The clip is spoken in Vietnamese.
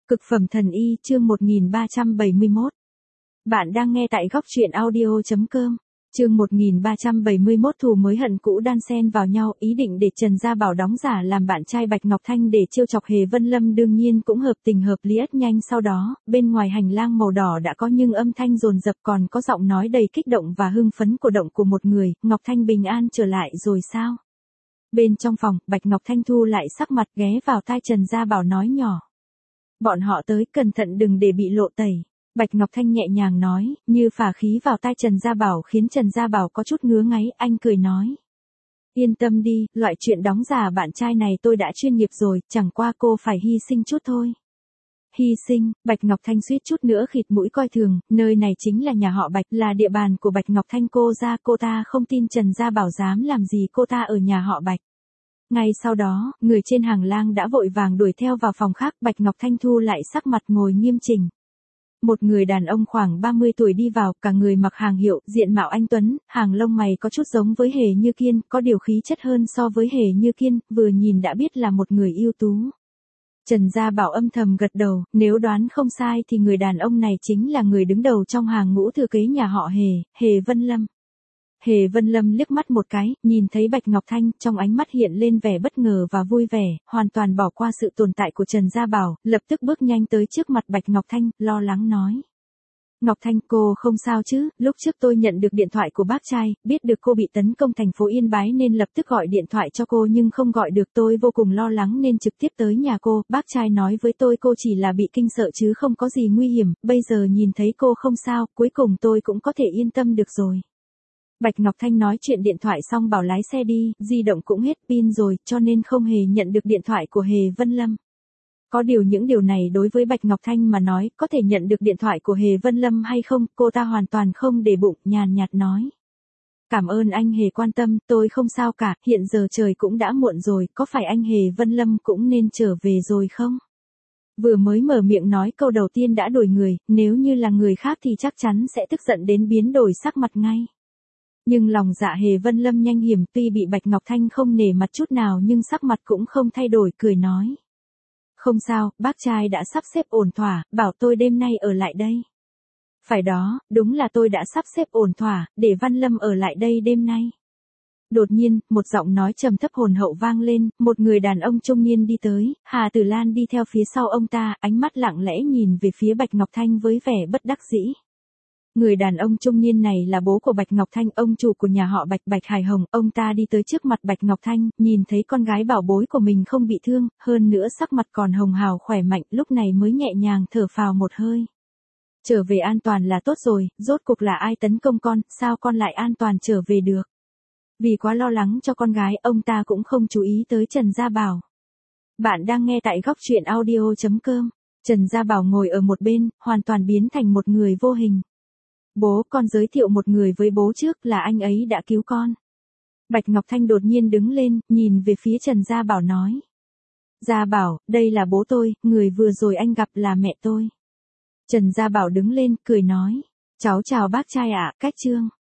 Cực phẩm thần y chương 1371. Bạn đang nghe tại góc truyện audio.com. Chương 1371 thù mới hận cũ đan xen vào nhau, ý định để Trần Gia Bảo đóng giả làm bạn trai Bạch Ngọc Thanh để trêu chọc Hề Vân Lâm đương nhiên cũng hợp tình hợp lý. Nhanh sau đó, bên ngoài hành lang màu đỏ đã có nhưng âm thanh dồn dập, còn có giọng nói đầy kích động và hưng phấn cổ động của một người. Ngọc Thanh bình an trở lại rồi sao? Bên trong phòng, Bạch Ngọc Thanh thu lại sắc mặt, ghé vào tai Trần Gia Bảo nói nhỏ. Bọn họ tới, cẩn thận đừng để bị lộ tẩy. Bạch Ngọc Thanh nhẹ nhàng nói, như phả khí vào tai Trần Gia Bảo khiến Trần Gia Bảo có chút ngứa ngáy. Anh cười nói. Yên tâm đi, loại chuyện đóng giả bạn trai này tôi đã chuyên nghiệp rồi, chẳng qua cô phải hy sinh chút thôi. Hy sinh? Bạch Ngọc Thanh suýt chút nữa khịt mũi coi thường, nơi này chính là nhà họ Bạch, là địa bàn của Bạch Ngọc Thanh cô ta không tin Trần Gia Bảo dám làm gì cô ta ở nhà họ Bạch. Ngay sau đó, người trên hàng lang đã vội vàng đuổi theo vào phòng khác. Bạch Ngọc Thanh thu lại sắc mặt ngồi nghiêm chỉnh. Một người đàn ông khoảng 30 tuổi đi vào, cả người mặc hàng hiệu, diện mạo anh tuấn, hàng lông mày có chút giống với Hề Như Kiên, có điều khí chất hơn so với Hề Như Kiên, vừa nhìn đã biết là một người ưu tú. Trần Gia Bảo âm thầm gật đầu, nếu đoán không sai thì người đàn ông này chính là người đứng đầu trong hàng ngũ thừa kế nhà họ Hề Vân Lâm. Hề Vân Lâm liếc mắt một cái, nhìn thấy Bạch Ngọc Thanh, trong ánh mắt hiện lên vẻ bất ngờ và vui vẻ, hoàn toàn bỏ qua sự tồn tại của Trần Gia Bảo, lập tức bước nhanh tới trước mặt Bạch Ngọc Thanh, lo lắng nói. Ngọc Thanh, cô không sao chứ? Lúc trước tôi nhận được điện thoại của bác trai, biết được cô bị tấn công thành phố Yên Bái nên lập tức gọi điện thoại cho cô nhưng không gọi được, tôi vô cùng lo lắng nên trực tiếp tới nhà cô, bác trai nói với tôi cô chỉ là bị kinh sợ chứ không có gì nguy hiểm, bây giờ nhìn thấy cô không sao, cuối cùng tôi cũng có thể yên tâm được rồi. Bạch Ngọc Thanh nói chuyện điện thoại xong bảo lái xe đi, di động cũng hết pin rồi, cho nên không hề nhận được điện thoại của Hề Vân Lâm. Có điều những điều này đối với Bạch Ngọc Thanh mà nói, có thể nhận được điện thoại của Hề Vân Lâm hay không, cô ta hoàn toàn không để bụng, nhàn nhạt nói. Cảm ơn anh Hề quan tâm, tôi không sao cả, hiện giờ trời cũng đã muộn rồi, có phải anh Hề Vân Lâm cũng nên trở về rồi không? Vừa mới mở miệng nói câu đầu tiên đã đuổi người, nếu như là người khác thì chắc chắn sẽ tức giận đến biến đổi sắc mặt ngay. Nhưng lòng dạ Hề Vân Lâm nhanh hiểm, tuy bị Bạch Ngọc Thanh không nể mặt chút nào nhưng sắc mặt cũng không thay đổi, cười nói. Không sao, bác trai đã sắp xếp ổn thỏa, bảo tôi đêm nay ở lại đây. Phải đó, đúng là tôi đã sắp xếp ổn thỏa, để Văn Lâm ở lại đây đêm nay. Đột nhiên, một giọng nói trầm thấp hồn hậu vang lên, một người đàn ông trung niên đi tới, Hà Tử Lan đi theo phía sau ông ta, ánh mắt lặng lẽ nhìn về phía Bạch Ngọc Thanh với vẻ bất đắc dĩ. Người đàn ông trung niên này là bố của Bạch Ngọc Thanh, ông chủ của nhà họ Bạch, Bạch Hải Hồng. Ông ta đi tới trước mặt Bạch Ngọc Thanh, nhìn thấy con gái bảo bối của mình không bị thương, hơn nữa sắc mặt còn hồng hào khỏe mạnh, lúc này mới nhẹ nhàng thở phào một hơi. Trở về an toàn là tốt rồi, rốt cuộc là ai tấn công con, sao con lại an toàn trở về được? Vì quá lo lắng cho con gái, ông ta cũng không chú ý tới Trần Gia Bảo. Bạn đang nghe tại góc truyện audio.com. Trần Gia Bảo ngồi ở một bên, hoàn toàn biến thành một người vô hình. Bố, con giới thiệu một người với bố trước, là anh ấy đã cứu con. Bạch Ngọc Thanh đột nhiên đứng lên, nhìn về phía Trần Gia Bảo nói. Gia Bảo, đây là bố tôi, người vừa rồi anh gặp là mẹ tôi. Trần Gia Bảo đứng lên, cười nói. Cháu chào bác trai ạ, cách trương.